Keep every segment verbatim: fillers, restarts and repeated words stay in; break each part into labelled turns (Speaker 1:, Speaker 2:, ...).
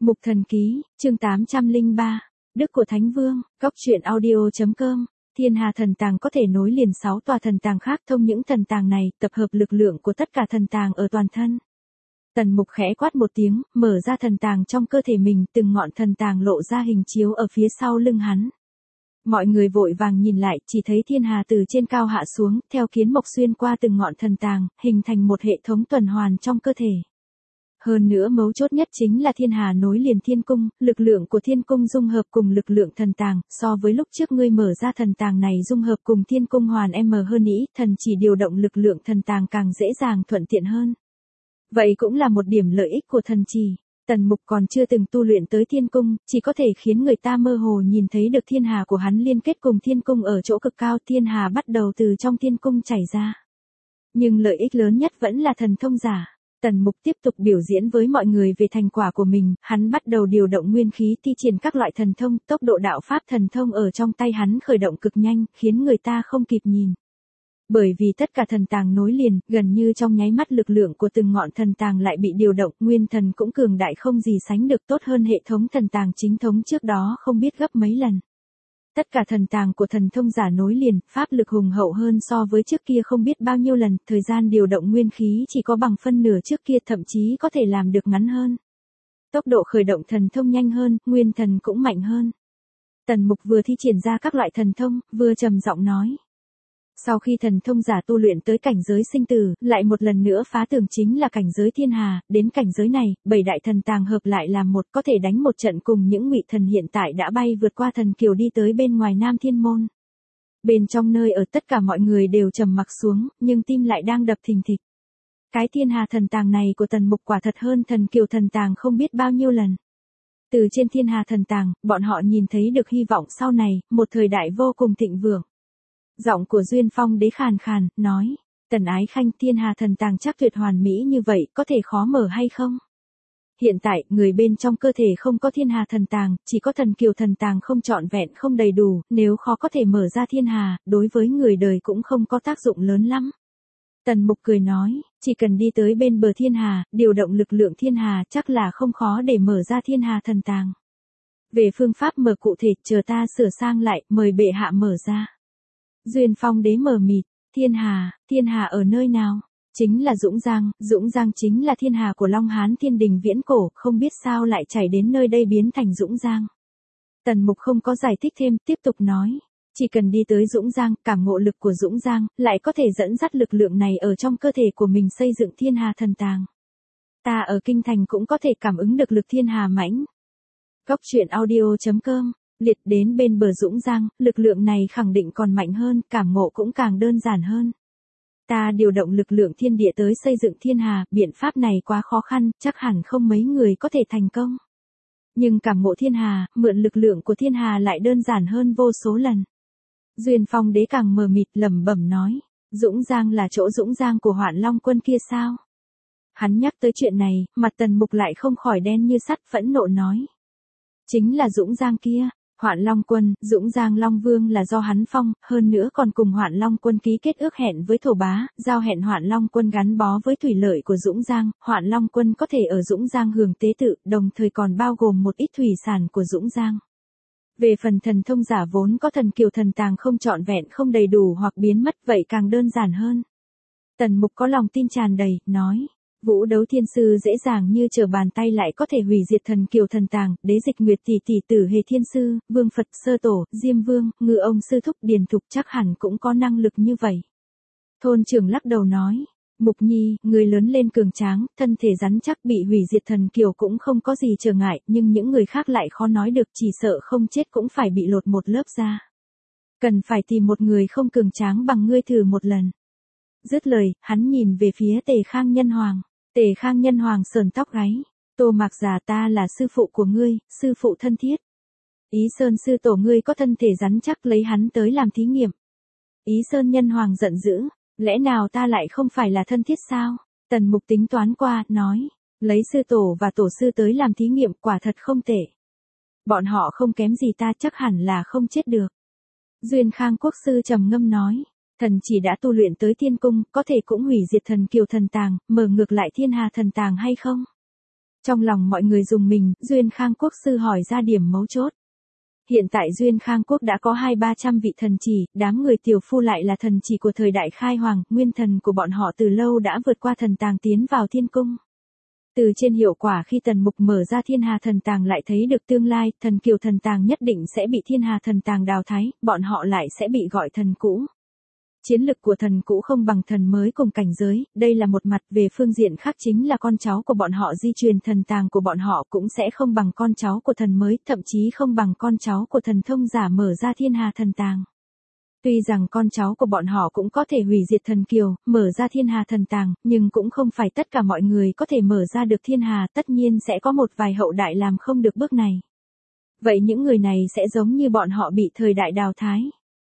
Speaker 1: Mục Thần Ký, chương tám trăm lẻ ba, Đức của Thánh Vương, Góc truyện audio chấm com. Thiên Hà thần tàng có thể nối liền sáu tòa thần tàng khác, thông những thần tàng này, tập hợp lực lượng của tất cả thần tàng ở toàn thân. Tần Mục khẽ quát một tiếng, mở ra thần tàng trong cơ thể mình, từng ngọn thần tàng lộ ra hình chiếu ở phía sau lưng hắn. Mọi người vội vàng nhìn lại, chỉ thấy Thiên Hà từ trên cao hạ xuống, theo kiến mộc xuyên qua từng ngọn thần tàng, hình thành một hệ thống tuần hoàn trong cơ thể. Hơn nữa mấu chốt nhất chính là Thiên Hà nối liền thiên cung, lực lượng của thiên cung dung hợp cùng lực lượng thần tàng, so với lúc trước ngươi mở ra thần tàng này dung hợp cùng thiên cung hoàn m hơn ý, thần chỉ điều động lực lượng thần tàng càng dễ dàng thuận tiện hơn. Vậy cũng là một điểm lợi ích của thần trì. Tần Mục còn chưa từng tu luyện tới thiên cung, chỉ có thể khiến người ta mơ hồ nhìn thấy được Thiên Hà của hắn liên kết cùng thiên cung ở chỗ cực cao, Thiên Hà bắt đầu từ trong thiên cung chảy ra. Nhưng lợi ích lớn nhất vẫn là thần thông giả. Tần Mục tiếp tục biểu diễn với mọi người về thành quả của mình, hắn bắt đầu điều động nguyên khí thi triển các loại thần thông, tốc độ đạo pháp thần thông ở trong tay hắn khởi động cực nhanh, khiến người ta không kịp nhìn. Bởi vì tất cả thần tàng nối liền, gần như trong nháy mắt lực lượng của từng ngọn thần tàng lại bị điều động, nguyên thần cũng cường đại không gì sánh được, tốt hơn hệ thống thần tàng chính thống trước đó không biết gấp mấy lần. Tất cả thần tàng của thần thông giả nối liền, pháp lực hùng hậu hơn so với trước kia không biết bao nhiêu lần, thời gian điều động nguyên khí chỉ có bằng phân nửa trước kia, thậm chí có thể làm được ngắn hơn. Tốc độ khởi động thần thông nhanh hơn, nguyên thần cũng mạnh hơn. Tần Mục vừa thi triển ra các loại thần thông, vừa trầm giọng nói. Sau khi thần thông giả tu luyện tới cảnh giới sinh tử, lại một lần nữa phá tường chính là cảnh giới Thiên Hà, đến cảnh giới này, bảy đại thần tàng hợp lại làm một, có thể đánh một trận cùng những ngụy thần hiện tại đã bay vượt qua thần kiều đi tới bên ngoài Nam Thiên Môn. Bên trong nơi ở tất cả mọi người đều trầm mặc xuống, nhưng tim lại đang đập thình thịch. Cái Thiên Hà thần tàng này của Tần Mục quả thật hơn thần kiều thần tàng không biết bao nhiêu lần. Từ trên Thiên Hà thần tàng, bọn họ nhìn thấy được hy vọng sau này, một thời đại vô cùng thịnh vượng. Giọng của Duyên Phong Đế khàn khàn, nói, Tần Ái Khanh, Thiên Hà thần tàng chắc tuyệt hoàn mỹ như vậy, có thể khó mở hay không? Hiện tại, người bên trong cơ thể không có Thiên Hà thần tàng, chỉ có thần kiều thần tàng không trọn vẹn không đầy đủ, nếu khó có thể mở ra Thiên Hà, đối với người đời cũng không có tác dụng lớn lắm. Tần Mục cười nói, chỉ cần đi tới bên bờ Thiên Hà, điều động lực lượng Thiên Hà chắc là không khó để mở ra Thiên Hà thần tàng. Về phương pháp mở cụ thể, chờ ta sửa sang lại, mời bệ hạ mở ra. Duyên Phong Đế mờ mịt, Thiên Hà, Thiên Hà ở nơi nào? Chính là Dũng Giang, Dũng Giang chính là Thiên Hà của Long Hán Thiên Đình viễn cổ, không biết sao lại chảy đến nơi đây biến thành Dũng Giang. Tần Mục không có giải thích thêm, tiếp tục nói, chỉ cần đi tới Dũng Giang, cảm ngộ lực của Dũng Giang, lại có thể dẫn dắt lực lượng này ở trong cơ thể của mình xây dựng Thiên Hà thần tàng. Ta ở Kinh Thành cũng có thể cảm ứng được lực Thiên Hà mãnh. Góc truyện audio chấm com. Liệt đến bên bờ Dũng Giang, lực lượng này khẳng định còn mạnh hơn, cảm ngộ cũng càng đơn giản hơn. Ta điều động lực lượng thiên địa tới xây dựng Thiên Hà, biện pháp này quá khó khăn, chắc hẳn không mấy người có thể thành công. Nhưng cảm ngộ Thiên Hà, mượn lực lượng của Thiên Hà lại đơn giản hơn vô số lần. Duyên Phong Đế càng mờ mịt lẩm bẩm nói, Dũng Giang là chỗ Dũng Giang của Hoạn Long Quân kia sao? Hắn nhắc tới chuyện này, mặt Tần Mục lại không khỏi đen như sắt, phẫn nộ nói. Chính là Dũng Giang kia. Hoạn Long Quân, Dũng Giang Long Vương là do hắn phong, hơn nữa còn cùng Hoạn Long Quân ký kết ước hẹn với Thổ Bá, giao hẹn Hoạn Long Quân gắn bó với thủy lợi của Dũng Giang, Hoạn Long Quân có thể ở Dũng Giang hưởng tế tự, đồng thời còn bao gồm một ít thủy sản của Dũng Giang. Về phần thần thông giả vốn có thần kiều thần tàng không trọn vẹn không đầy đủ hoặc biến mất, vậy càng đơn giản hơn. Tần Mục có lòng tin tràn đầy, nói. Vũ Đấu Thiên Sư dễ dàng như trở bàn tay lại có thể hủy diệt thần kiều thần tàng, Đế Dịch Nguyệt tỷ tỷ Tử Hề Thiên Sư, Vương Phật Sơ Tổ, Diêm Vương, Ngư Ông Sư Thúc Điền Thục chắc hẳn cũng có năng lực như vậy. Thôn trưởng lắc đầu nói, Mục Nhi, người lớn lên cường tráng, thân thể rắn chắc bị hủy diệt thần kiều cũng không có gì trở ngại, nhưng những người khác lại khó nói được, chỉ sợ không chết cũng phải bị lột một lớp da. Cần phải tìm một người không cường tráng bằng ngươi thử một lần. Dứt lời, hắn nhìn về phía Tề Khang Nhân Hoàng. Tề Khang Nhân Hoàng sờn tóc gáy, Tô Mạc già ta là sư phụ của ngươi, sư phụ thân thiết. Ý Sơn sư tổ ngươi có thân thể rắn chắc lấy hắn tới làm thí nghiệm. Ý Sơn Nhân Hoàng giận dữ, lẽ nào ta lại không phải là thân thiết sao? Tần Mục tính toán qua, nói, lấy sư tổ và tổ sư tới làm thí nghiệm quả thật không tệ. Bọn họ không kém gì ta chắc hẳn là không chết được. Duyên Khang Quốc sư trầm ngâm nói. Thần chỉ đã tu luyện tới thiên cung, có thể cũng hủy diệt thần kiều thần tàng, mở ngược lại Thiên Hà thần tàng hay không? Trong lòng mọi người dùng mình, Duyên Khang Quốc sư hỏi ra điểm mấu chốt. Hiện tại Duyên Khang Quốc đã có hai ba trăm vị thần chỉ, đám người tiểu phu lại là thần chỉ của thời đại khai hoàng, nguyên thần của bọn họ từ lâu đã vượt qua thần tàng tiến vào thiên cung. Từ trên hiệu quả khi Tần Mục mở ra thiên hà thần tàng lại thấy được tương lai, thần kiều thần tàng nhất định sẽ bị thiên hà thần tàng đào thái, bọn họ lại sẽ bị gọi thần cũ. Chiến lực của thần cũ không bằng thần mới cùng cảnh giới, đây là một mặt, về phương diện khác chính là con cháu của bọn họ di truyền thần tàng của bọn họ cũng sẽ không bằng con cháu của thần mới, thậm chí không bằng con cháu của thần thông giả mở ra thiên hà thần tàng. Tuy rằng con cháu của bọn họ cũng có thể hủy diệt thần kiều, mở ra thiên hà thần tàng, nhưng cũng không phải tất cả mọi người có thể mở ra được thiên hà, tất nhiên sẽ có một vài hậu đại làm không được bước này. Vậy những người này sẽ giống như bọn họ bị thời đại đào thái.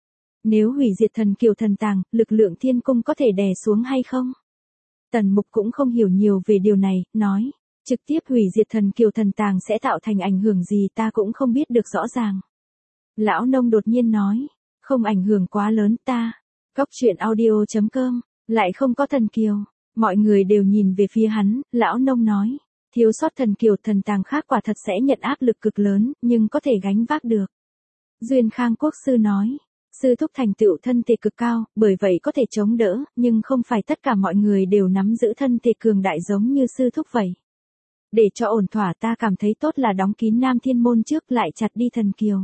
Speaker 1: Nếu hủy diệt thần kiều thần tàng, lực lượng thiên cung có thể đè xuống hay không? Tần Mục cũng không hiểu nhiều về điều này, nói, trực tiếp hủy diệt thần kiều thần tàng sẽ tạo thành ảnh hưởng gì ta cũng không biết được rõ ràng. Lão nông đột nhiên nói, không ảnh hưởng quá lớn ta. Cóc truyện audio chấm com, lại không có thần kiều. Mọi người đều nhìn về phía hắn, lão nông nói, thiếu sót thần kiều thần tàng khác quả thật sẽ nhận áp lực cực lớn, nhưng có thể gánh vác được. Duyên Khang Quốc sư nói, sư thúc thành tựu thân thể cực cao, bởi vậy có thể chống đỡ, nhưng không phải tất cả mọi người đều nắm giữ thân thể cường đại giống như sư thúc vậy. Để cho ổn thỏa ta cảm thấy tốt là đóng kín Nam Thiên Môn trước lại chặt đi thần kiều.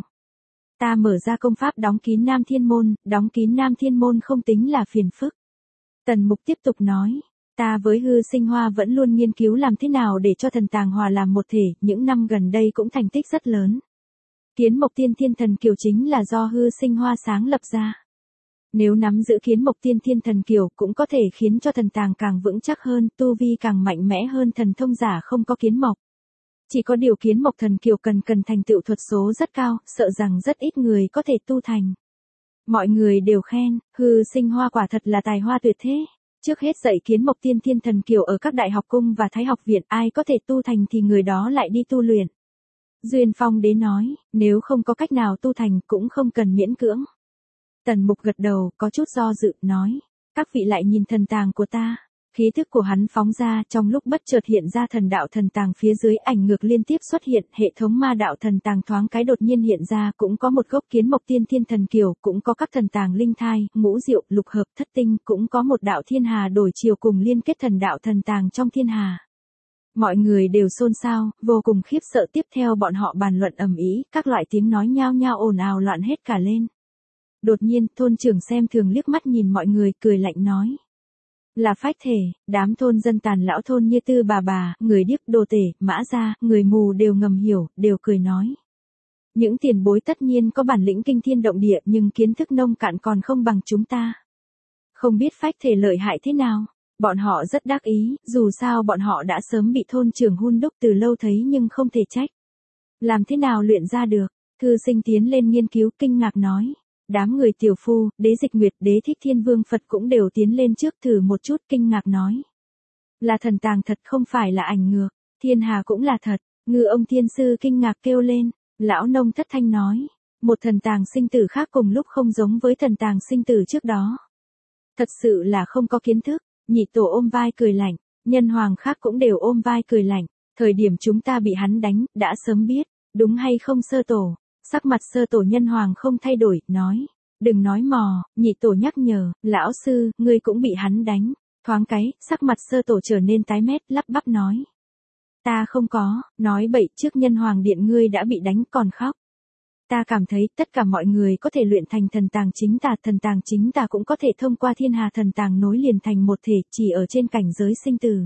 Speaker 1: Ta mở ra công pháp đóng kín Nam Thiên Môn, đóng kín Nam Thiên Môn không tính là phiền phức. Tần Mục tiếp tục nói, ta với Hư Sinh Hoa vẫn luôn nghiên cứu làm thế nào để cho thần tàng hòa làm một thể, những năm gần đây cũng thành tích rất lớn. Kiến Mộc Tiên Thiên Thần Kiều chính là do Hư Sinh Hoa sáng lập ra. Nếu nắm giữ Kiến Mộc Tiên Thiên Thần Kiều cũng có thể khiến cho thần tàng càng vững chắc hơn, tu vi càng mạnh mẽ hơn thần thông giả không có kiến mộc. Chỉ có điều Kiến Mộc Thần Kiều cần cần thành tựu thuật số rất cao, sợ rằng rất ít người có thể tu thành. Mọi người đều khen, Hư Sinh Hoa quả thật là tài hoa tuyệt thế. Trước hết dạy Kiến Mộc Tiên Thiên Thần Kiều ở các đại học cung và thái học viện, ai có thể tu thành thì người đó lại đi tu luyện. Duyên Phong Đế nói, nếu không có cách nào tu thành cũng không cần miễn cưỡng. Tần Mục gật đầu, có chút do dự, nói, các vị lại nhìn thần tàng của ta. Khí thức của hắn phóng ra, trong lúc bất chợt hiện ra thần đạo thần tàng phía dưới, ảnh ngược liên tiếp xuất hiện, hệ thống ma đạo thần tàng thoáng cái đột nhiên hiện ra, cũng có một gốc Kiến Mộc Tiên Thiên Thần Kiều, cũng có các thần tàng linh thai, ngũ diệu, lục hợp, thất tinh, cũng có một đạo thiên hà đổi chiều cùng liên kết thần đạo thần tàng trong thiên hà. Mọi người đều xôn xao, vô cùng khiếp sợ, tiếp theo bọn họ bàn luận ầm ĩ, các loại tiếng nói nhao nhao ồn ào loạn hết cả lên. Đột nhiên, thôn trưởng xem thường liếc mắt nhìn mọi người, cười lạnh nói. Là phách thể, đám thôn dân tàn lão thôn như Tư bà bà, người điếc đồ tể, Mã Gia, người mù đều ngầm hiểu, đều cười nói. Những tiền bối tất nhiên có bản lĩnh kinh thiên động địa nhưng kiến thức nông cạn còn không bằng chúng ta. Không biết phách thể lợi hại thế nào. Bọn họ rất đắc ý, dù sao bọn họ đã sớm bị thôn trưởng hun đúc từ lâu thấy nhưng không thể trách. Làm thế nào luyện ra được? Thư Sinh tiến lên nghiên cứu, kinh ngạc nói. Đám người tiểu phu, Đế Dịch Nguyệt, Đế Thích Thiên Vương Phật cũng đều tiến lên trước thử một chút, kinh ngạc nói. Là thần tàng thật không phải là ảnh ngược, thiên hà cũng là thật. Ngư ông thiên sư kinh ngạc kêu lên, lão nông thất thanh nói. Một thần tàng sinh tử khác cùng lúc không giống với thần tàng sinh tử trước đó. Thật sự là không có kiến thức. Nhị tổ ôm vai cười lạnh, nhân hoàng khác cũng đều ôm vai cười lạnh, thời điểm chúng ta bị hắn đánh, đã sớm biết, đúng hay không sơ tổ, sắc mặt sơ tổ nhân hoàng không thay đổi, nói, đừng nói mò, nhị tổ nhắc nhở, lão sư, ngươi cũng bị hắn đánh, thoáng cái, sắc mặt sơ tổ trở nên tái mét, lắp bắp nói. Ta không có, nói bậy, trước nhân hoàng điện ngươi đã bị đánh còn khóc. Ta cảm thấy tất cả mọi người có thể luyện thành thần tàng chính tà, thần tàng chính tà cũng có thể thông qua thiên hà thần tàng nối liền thành một thể, chỉ ở trên cảnh giới sinh tử.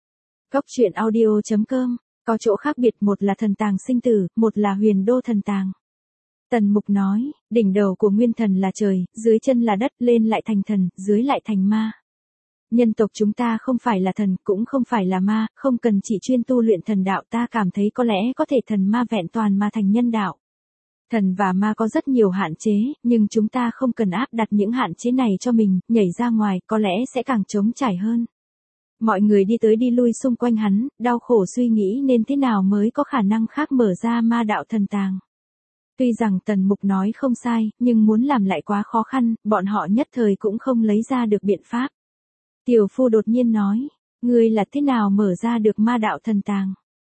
Speaker 1: Cóc truyện audio chấm com, có chỗ khác biệt, một là thần tàng sinh tử, một là huyền đô thần tàng. Tần Mục nói, đỉnh đầu của nguyên thần là trời, dưới chân là đất, lên lại thành thần, dưới lại thành ma. Nhân tộc chúng ta không phải là thần, cũng không phải là ma, không cần chỉ chuyên tu luyện thần đạo, ta cảm thấy có lẽ có thể thần ma vẹn toàn mà thành nhân đạo. Thần và ma có rất nhiều hạn chế, nhưng chúng ta không cần áp đặt những hạn chế này cho mình, nhảy ra ngoài, có lẽ sẽ càng trống trải hơn. Mọi người đi tới đi lui xung quanh hắn, đau khổ suy nghĩ nên thế nào mới có khả năng khác mở ra ma đạo thần tàng. Tuy rằng Tần Mục nói không sai, nhưng muốn làm lại quá khó khăn, bọn họ nhất thời cũng không lấy ra được biện pháp. Tiểu phu đột nhiên nói, ngươi là thế nào mở ra được ma đạo thần tàng?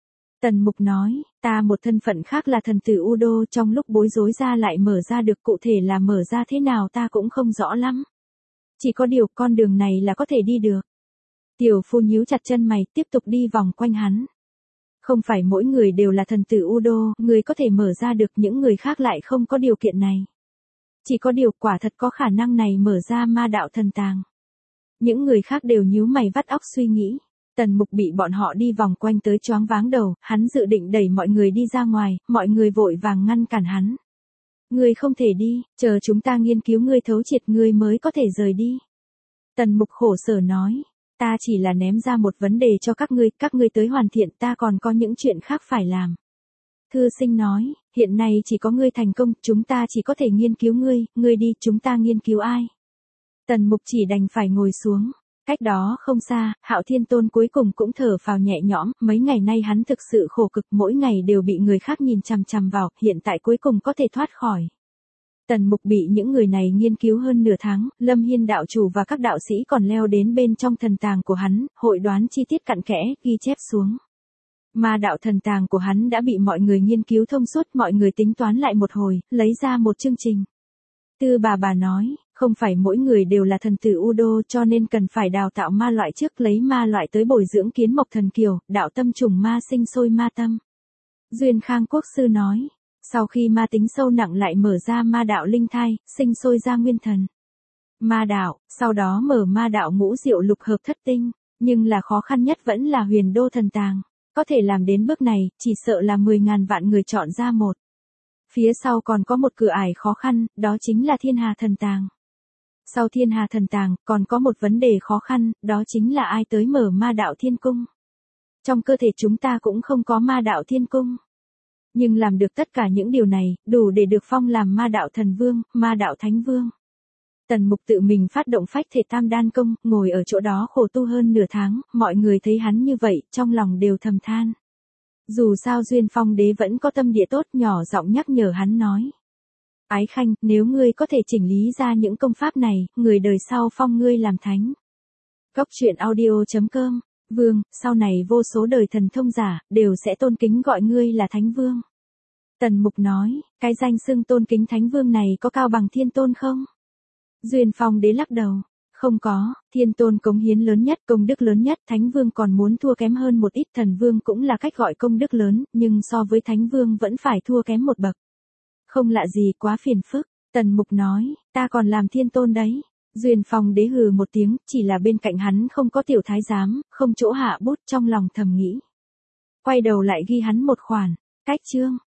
Speaker 1: Tần Mục nói, ta một thân phận khác là thần tử U Đô, trong lúc bối rối ra lại mở ra được, cụ thể là mở ra thế nào ta cũng không rõ lắm. Chỉ có điều con đường này là có thể đi được. Tiểu phu nhíu chặt chân mày, tiếp tục đi vòng quanh hắn. Không phải mỗi người đều là thần tử U Đô, người có thể mở ra được, những người khác lại không có điều kiện này. Chỉ có điều quả thật có khả năng này mở ra ma đạo thần tàng. Những người khác đều nhíu mày vắt óc suy nghĩ. Tần Mục bị bọn họ đi vòng quanh tới choáng váng đầu, hắn dự định đẩy mọi người đi ra ngoài, mọi người vội vàng ngăn cản hắn. Ngươi không thể đi, chờ chúng ta nghiên cứu ngươi thấu triệt ngươi mới có thể rời đi. Tần Mục khổ sở nói, ta chỉ là ném ra một vấn đề cho các ngươi, các ngươi tới hoàn thiện, ta còn có những chuyện khác phải làm. Thư sinh nói, hiện nay chỉ có ngươi thành công, chúng ta chỉ có thể nghiên cứu ngươi, ngươi đi, chúng ta nghiên cứu ai? Tần Mục chỉ đành phải ngồi xuống. Cách đó không xa, Hạo Thiên Tôn cuối cùng cũng thở phào nhẹ nhõm, mấy ngày nay hắn thực sự khổ cực, mỗi ngày đều bị người khác nhìn chằm chằm vào, hiện tại cuối cùng có thể thoát khỏi. Tần Mục bị những người này nghiên cứu hơn nửa tháng, Lâm Hiên đạo chủ và các đạo sĩ còn leo đến bên trong thần tàng của hắn, hội đoán chi tiết cặn kẽ, ghi chép xuống. Ma đạo thần tàng của hắn đã bị mọi người nghiên cứu thông suốt, mọi người tính toán lại một hồi, lấy ra một chương trình. Tư bà bà nói, không phải mỗi người đều là thần tử U Đô, cho nên cần phải đào tạo ma loại trước, lấy ma loại tới bồi dưỡng kiến mộc thần kiều, đạo tâm trùng ma sinh sôi ma tâm. Duyên Khang Quốc sư nói, sau khi ma tính sâu nặng lại mở ra ma đạo linh thai, sinh sôi ra nguyên thần. Ma đạo, sau đó mở ma đạo ngũ diệu lục hợp thất tinh, nhưng là khó khăn nhất vẫn là huyền đô thần tàng. Có thể làm đến bước này, chỉ sợ là mười ngàn vạn người chọn ra một. Phía sau còn có một cửa ải khó khăn, đó chính là thiên hà thần tàng. Sau thiên hà thần tàng, còn có một vấn đề khó khăn, đó chính là ai tới mở ma đạo thiên cung. Trong cơ thể chúng ta cũng không có ma đạo thiên cung. Nhưng làm được tất cả những điều này, đủ để được phong làm ma đạo thần vương, ma đạo thánh vương. Tần Mục tự mình phát động phách thể tam đan công, ngồi ở chỗ đó khổ tu hơn nửa tháng, mọi người thấy hắn như vậy, trong lòng đều thầm than. Dù sao Duyên Phong đế vẫn có tâm địa tốt, nhỏ giọng nhắc nhở hắn nói. Ái Khanh, nếu ngươi có thể chỉnh lý ra những công pháp này, người đời sau phong ngươi làm thánh. Cốc truyện audio chấm com, vương, sau này vô số đời thần thông giả, đều sẽ tôn kính gọi ngươi là thánh vương. Tần Mục nói, cái danh xưng tôn kính thánh vương này có cao bằng thiên tôn không? Duyên Phong đế lắc đầu. Không có, thiên tôn cống hiến lớn nhất, công đức lớn nhất, thánh vương còn muốn thua kém hơn một ít, thần vương cũng là cách gọi công đức lớn, nhưng so với thánh vương vẫn phải thua kém một bậc. Không lạ gì, quá phiền phức. Tần Mục nói, ta còn làm thiên tôn đấy. Duyên Phong đế hừ một tiếng, chỉ là bên cạnh hắn không có tiểu thái giám, không chỗ hạ bút, trong lòng thầm nghĩ. Quay đầu lại ghi hắn một khoản, cách chương.